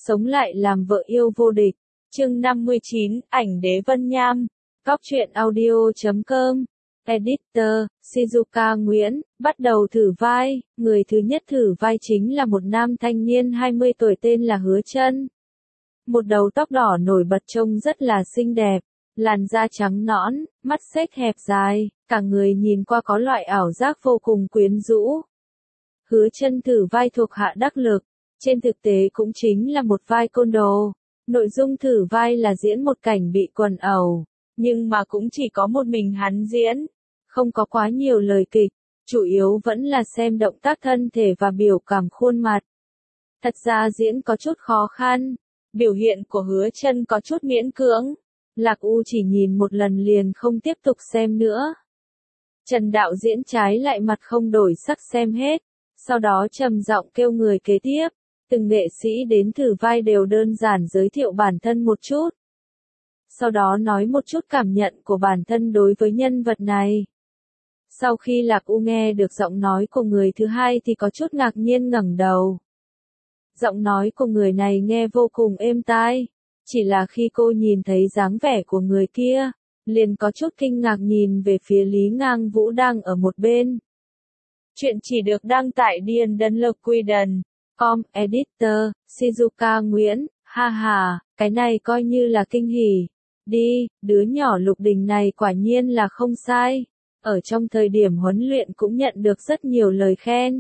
sống lại làm vợ yêu vô địch. Chương 59, ảnh đế Vân Nham. Góc truyện audio.com. Editor, Shizuka Nguyễn. Bắt đầu thử vai. Người thứ nhất thử vai chính là một nam thanh niên 20 tuổi tên là Hứa Chân. Một đầu tóc đỏ nổi bật trông rất là xinh đẹp. Làn da trắng nõn, mắt xếch hẹp dài, cả người nhìn qua có loại ảo giác vô cùng quyến rũ. Hứa Chân thử vai thuộc hạ đắc lực, trên thực tế cũng chính là một vai côn đồ. Nội dung thử vai là diễn một cảnh bị quần ẩu, nhưng mà cũng chỉ có một mình hắn diễn, không có quá nhiều lời kịch, chủ yếu vẫn là xem động tác thân thể và biểu cảm khuôn mặt. Thật ra diễn có chút khó khăn, biểu hiện của Hứa Chân có chút miễn cưỡng. Lạc U chỉ nhìn một lần liền không tiếp tục xem nữa. Trần đạo diễn trái lại mặt không đổi sắc xem hết, sau đó trầm giọng kêu người kế tiếp. Từng nghệ sĩ đến thử vai đều đơn giản giới thiệu bản thân một chút. Sau đó nói một chút cảm nhận của bản thân đối với nhân vật này. Sau khi Lạc U nghe được giọng nói của người thứ hai thì có chút ngạc nhiên ngẩng đầu. Giọng nói của người này nghe vô cùng êm tai. Chỉ là khi cô nhìn thấy dáng vẻ của người kia, liền có chút kinh ngạc nhìn về phía Lý Ngang Vũ đang ở một bên. Chuyện chỉ được đăng tại DianDenLoquiden.com. Editor, Shizuka Nguyễn. Ha ha, cái này coi như là kinh hỉ. Đi, đứa nhỏ Lục Đình này quả nhiên là không sai. Ở trong thời điểm huấn luyện cũng nhận được rất nhiều lời khen.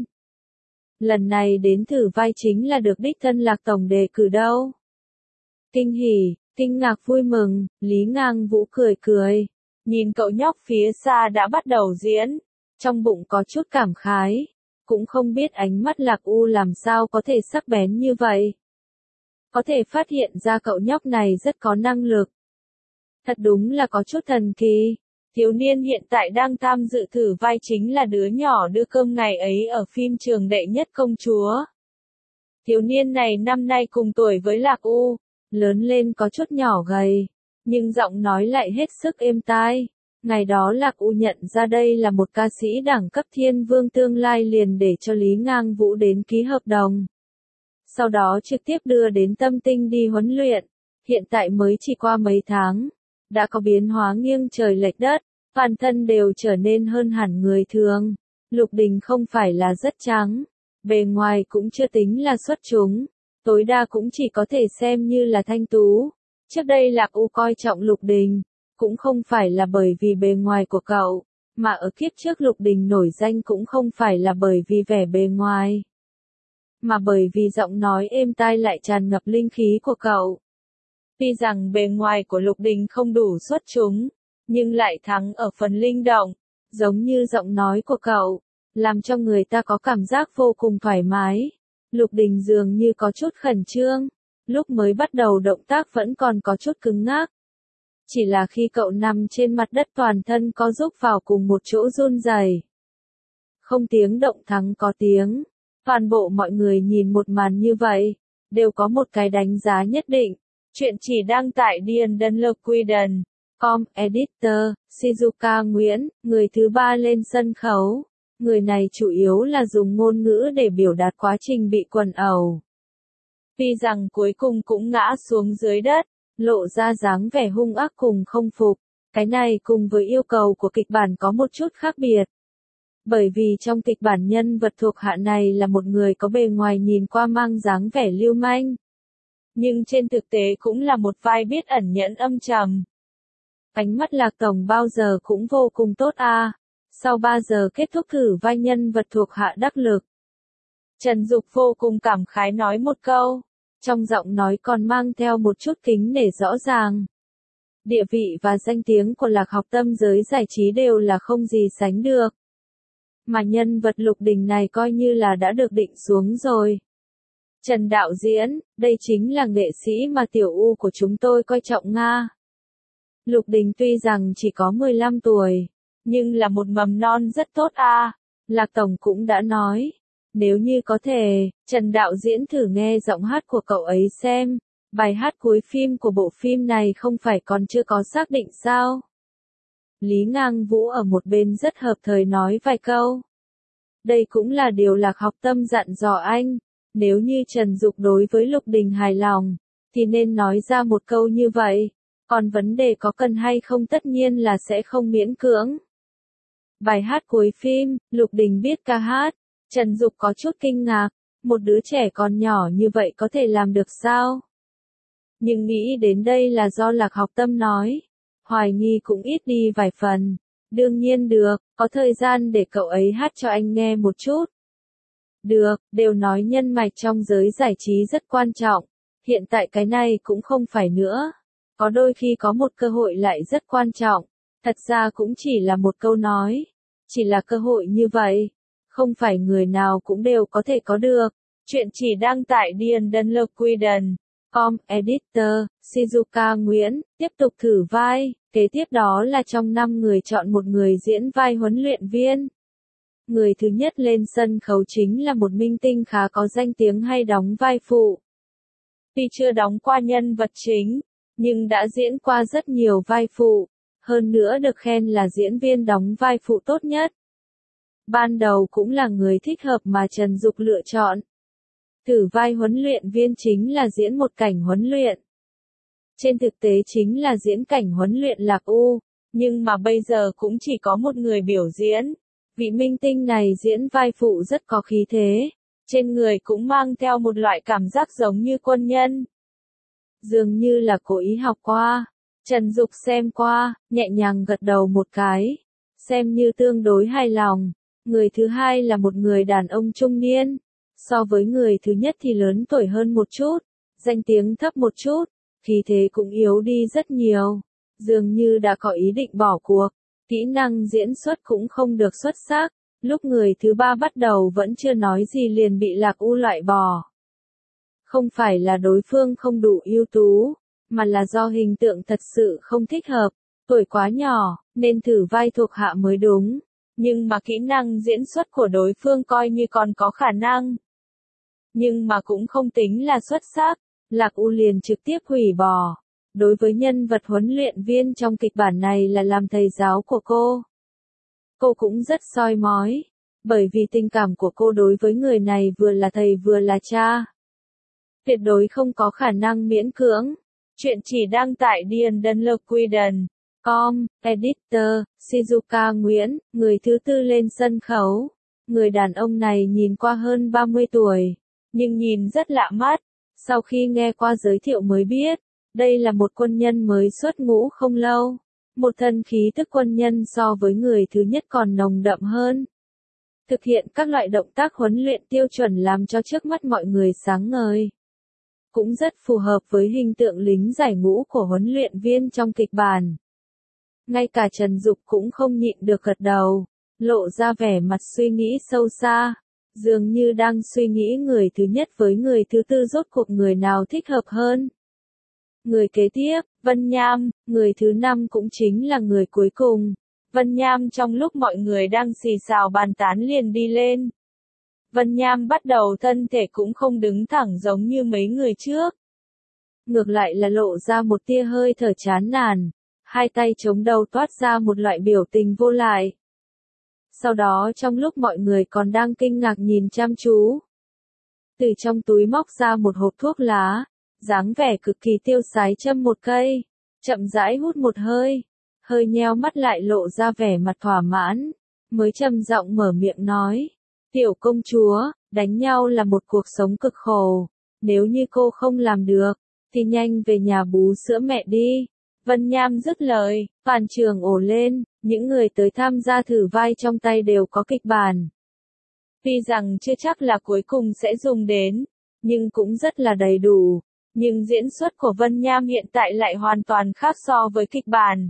Lần này đến thử vai chính là được đích thân Lạc Tổng đề cử đâu. Kinh hỉ, kinh ngạc vui mừng, Lý Ngang Vũ cười cười. Nhìn cậu nhóc phía xa đã bắt đầu diễn, trong bụng có chút cảm khái. Cũng không biết ánh mắt Lạc U làm sao có thể sắc bén như vậy. Có thể phát hiện ra cậu nhóc này rất có năng lực. Thật đúng là có chút thần kỳ. Thiếu niên hiện tại đang tham dự thử vai chính là đứa nhỏ đưa cơm ngày ấy ở phim Trường Đệ Nhất Công Chúa. Thiếu niên này năm nay cùng tuổi với Lạc U, lớn lên có chút nhỏ gầy, nhưng giọng nói lại hết sức êm tai. Ngày đó Lạc U nhận ra đây là một ca sĩ đẳng cấp thiên vương tương lai liền để cho Lý Ngang Vũ đến ký hợp đồng. Sau đó trực tiếp đưa đến Tâm Tinh đi huấn luyện. Hiện tại mới chỉ qua mấy tháng, đã có biến hóa nghiêng trời lệch đất, toàn thân đều trở nên hơn hẳn người thường. Lục Đình không phải là rất trắng, bề ngoài cũng chưa tính là xuất chúng, tối đa cũng chỉ có thể xem như là thanh tú. Trước đây Lạc U coi trọng Lục Đình, cũng không phải là bởi vì bề ngoài của cậu, mà ở kiếp trước Lục Đình nổi danh cũng không phải là bởi vì vẻ bề ngoài, mà bởi vì giọng nói êm tai lại tràn ngập linh khí của cậu. Tuy rằng bề ngoài của Lục Đình không đủ xuất chúng, nhưng lại thắng ở phần linh động, giống như giọng nói của cậu, làm cho người ta có cảm giác vô cùng thoải mái. Lục Đình dường như có chút khẩn trương, lúc mới bắt đầu động tác vẫn còn có chút cứng ngắc. Chỉ là khi cậu nằm trên mặt đất toàn thân có giúp vào cùng một chỗ run rẩy. Không tiếng động thắng có tiếng. Toàn bộ mọi người nhìn một màn như vậy, đều có một cái đánh giá nhất định. Chuyện chỉ đăng tại DianDenLoquiden.com. Editor, Shizuka Nguyễn. Người thứ ba lên sân khấu. Người này chủ yếu là dùng ngôn ngữ để biểu đạt quá trình bị quần ẩu. Tuy rằng cuối cùng cũng ngã xuống dưới đất, lộ ra dáng vẻ hung ác cùng không phục. Cái này cùng với yêu cầu của kịch bản có một chút khác biệt. Bởi vì trong kịch bản nhân vật thuộc hạ này là một người có bề ngoài nhìn qua mang dáng vẻ lưu manh. Nhưng trên thực tế cũng là một vai biết ẩn nhẫn âm trầm. Ánh mắt Lạc Tổng bao giờ cũng vô cùng tốt a. Sau 3 giờ kết thúc thử vai nhân vật thuộc hạ đắc lực, Trần Dục vô cùng cảm khái nói một câu, trong giọng nói còn mang theo một chút kính nể rõ ràng. Địa vị và danh tiếng của Lạc Học Tâm giới giải trí đều là không gì sánh được. Mà nhân vật Lục Đình này coi như là đã được định xuống rồi. Trần đạo diễn, đây chính là nghệ sĩ mà Tiểu U của chúng tôi coi trọng Nga. Lục Đình tuy rằng chỉ có 15 tuổi, nhưng là một mầm non rất tốt a. Lạc Tổng cũng đã nói, nếu như có thể, Trần đạo diễn thử nghe giọng hát của cậu ấy xem. Bài hát cuối phim của bộ phim này không phải còn chưa có xác định sao? Lý Ngang Vũ ở một bên rất hợp thời nói vài câu. Đây cũng là điều Lạc Học Tâm dặn dò anh. Nếu như Trần Dục đối với Lục Đình hài lòng, thì nên nói ra một câu như vậy. Còn vấn đề có cần hay không tất nhiên là sẽ không miễn cưỡng. Bài hát cuối phim, Lục Đình biết ca hát. Trần Dục có chút kinh ngạc, một đứa trẻ còn nhỏ như vậy có thể làm được sao? Nhưng nghĩ đến đây là do Lạc Học Tâm nói, hoài nghi cũng ít đi vài phần. Đương nhiên được, có thời gian để cậu ấy hát cho anh nghe một chút. Được, đều nói nhân mạch trong giới giải trí rất quan trọng. Hiện tại cái này cũng không phải nữa. Có đôi khi có một cơ hội lại rất quan trọng. Thật ra cũng chỉ là một câu nói. Chỉ là cơ hội như vậy. Không phải người nào cũng đều có thể có được. Chuyện chỉ đăng tại DNLQuiden.com. Editor, Shizuka Nguyễn, tiếp tục thử vai. Kế tiếp đó là trong 5 người chọn một người diễn vai huấn luyện viên. Người thứ nhất lên sân khấu chính là một minh tinh khá có danh tiếng hay đóng vai phụ. Tuy chưa đóng qua nhân vật chính, nhưng đã diễn qua rất nhiều vai phụ. Hơn nữa được khen là diễn viên đóng vai phụ tốt nhất. Ban đầu cũng là người thích hợp mà Trần Dục lựa chọn. Thử vai huấn luyện viên chính là diễn một cảnh huấn luyện. Trên thực tế chính là diễn cảnh huấn luyện Lạc U, nhưng mà bây giờ cũng chỉ có một người biểu diễn. Vị minh tinh này diễn vai phụ rất có khí thế, trên người cũng mang theo một loại cảm giác giống như quân nhân. Dường như là cố ý học qua. Trần Dục xem qua, nhẹ nhàng gật đầu một cái, xem như tương đối hài lòng. Người thứ hai là một người đàn ông trung niên, so với người thứ nhất thì lớn tuổi hơn một chút, danh tiếng thấp một chút, khí thế cũng yếu đi rất nhiều, dường như đã có ý định bỏ cuộc. Kỹ năng diễn xuất cũng không được xuất sắc, lúc người thứ ba bắt đầu vẫn chưa nói gì liền bị Lạc U loại bỏ. Không phải là đối phương không đủ ưu tú, mà là do hình tượng thật sự không thích hợp, tuổi quá nhỏ, nên thử vai thuộc hạ mới đúng. Nhưng mà kỹ năng diễn xuất của đối phương coi như còn có khả năng. Nhưng mà cũng không tính là xuất sắc, Lạc U liền trực tiếp hủy bỏ. Đối với nhân vật huấn luyện viên trong kịch bản này là làm thầy giáo của cô. Cô cũng rất soi mói, bởi vì tình cảm của cô đối với người này vừa là thầy vừa là cha. Tuyệt đối không có khả năng miễn cưỡng. Chuyện chỉ đăng tại DNLQuiden.com. Editor, Shizuka Nguyễn, người thứ tư lên sân khấu. Người đàn ông này nhìn qua hơn 30 tuổi, nhưng nhìn rất lạ mắt. Sau khi nghe qua giới thiệu mới biết, đây là một quân nhân mới xuất ngũ không lâu. Một thân khí tức quân nhân so với người thứ nhất còn nồng đậm hơn. Thực hiện các loại động tác huấn luyện tiêu chuẩn làm cho trước mắt mọi người sáng ngời. Cũng rất phù hợp với hình tượng lính giải ngũ của huấn luyện viên trong kịch bản. Ngay cả Trần Dục cũng không nhịn được gật đầu, lộ ra vẻ mặt suy nghĩ sâu xa. Dường như đang suy nghĩ người thứ nhất với người thứ tư rốt cuộc người nào thích hợp hơn. Người kế tiếp, Vân Nham, người thứ năm cũng chính là người cuối cùng. Vân Nham trong lúc mọi người đang xì xào bàn tán liền đi lên. Vân Nham bắt đầu thân thể cũng không đứng thẳng giống như mấy người trước. Ngược lại là lộ ra một tia hơi thở chán nản, hai tay chống đầu toát ra một loại biểu tình vô lại. Sau đó trong lúc mọi người còn đang kinh ngạc nhìn chăm chú, từ trong túi móc ra một hộp thuốc lá, dáng vẻ cực kỳ tiêu sái châm một cây, chậm rãi hút một hơi, hơi nheo mắt lại lộ ra vẻ mặt thỏa mãn, mới trầm giọng mở miệng nói, tiểu công chúa, đánh nhau là một cuộc sống cực khổ, nếu như cô không làm được, thì nhanh về nhà bú sữa mẹ đi. Vân Nham dứt lời, toàn trường ồ lên, những người tới tham gia thử vai trong tay đều có kịch bản. Tuy rằng chưa chắc là cuối cùng sẽ dùng đến, nhưng cũng rất là đầy đủ. Nhưng diễn xuất của Vân Nham hiện tại lại hoàn toàn khác so với kịch bản.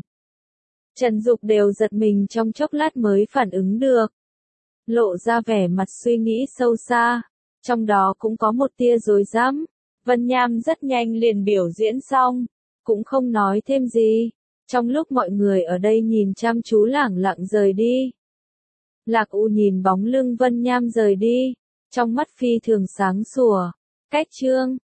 Trần Dục đều giật mình trong chốc lát mới phản ứng được. Lộ ra vẻ mặt suy nghĩ sâu xa, trong đó cũng có một tia rối rắm. Vân Nham rất nhanh liền biểu diễn xong, cũng không nói thêm gì. Trong lúc mọi người ở đây nhìn chăm chú lẳng lặng rời đi. Lạc U nhìn bóng lưng Vân Nham rời đi, trong mắt phi thường sáng sủa. Cách chương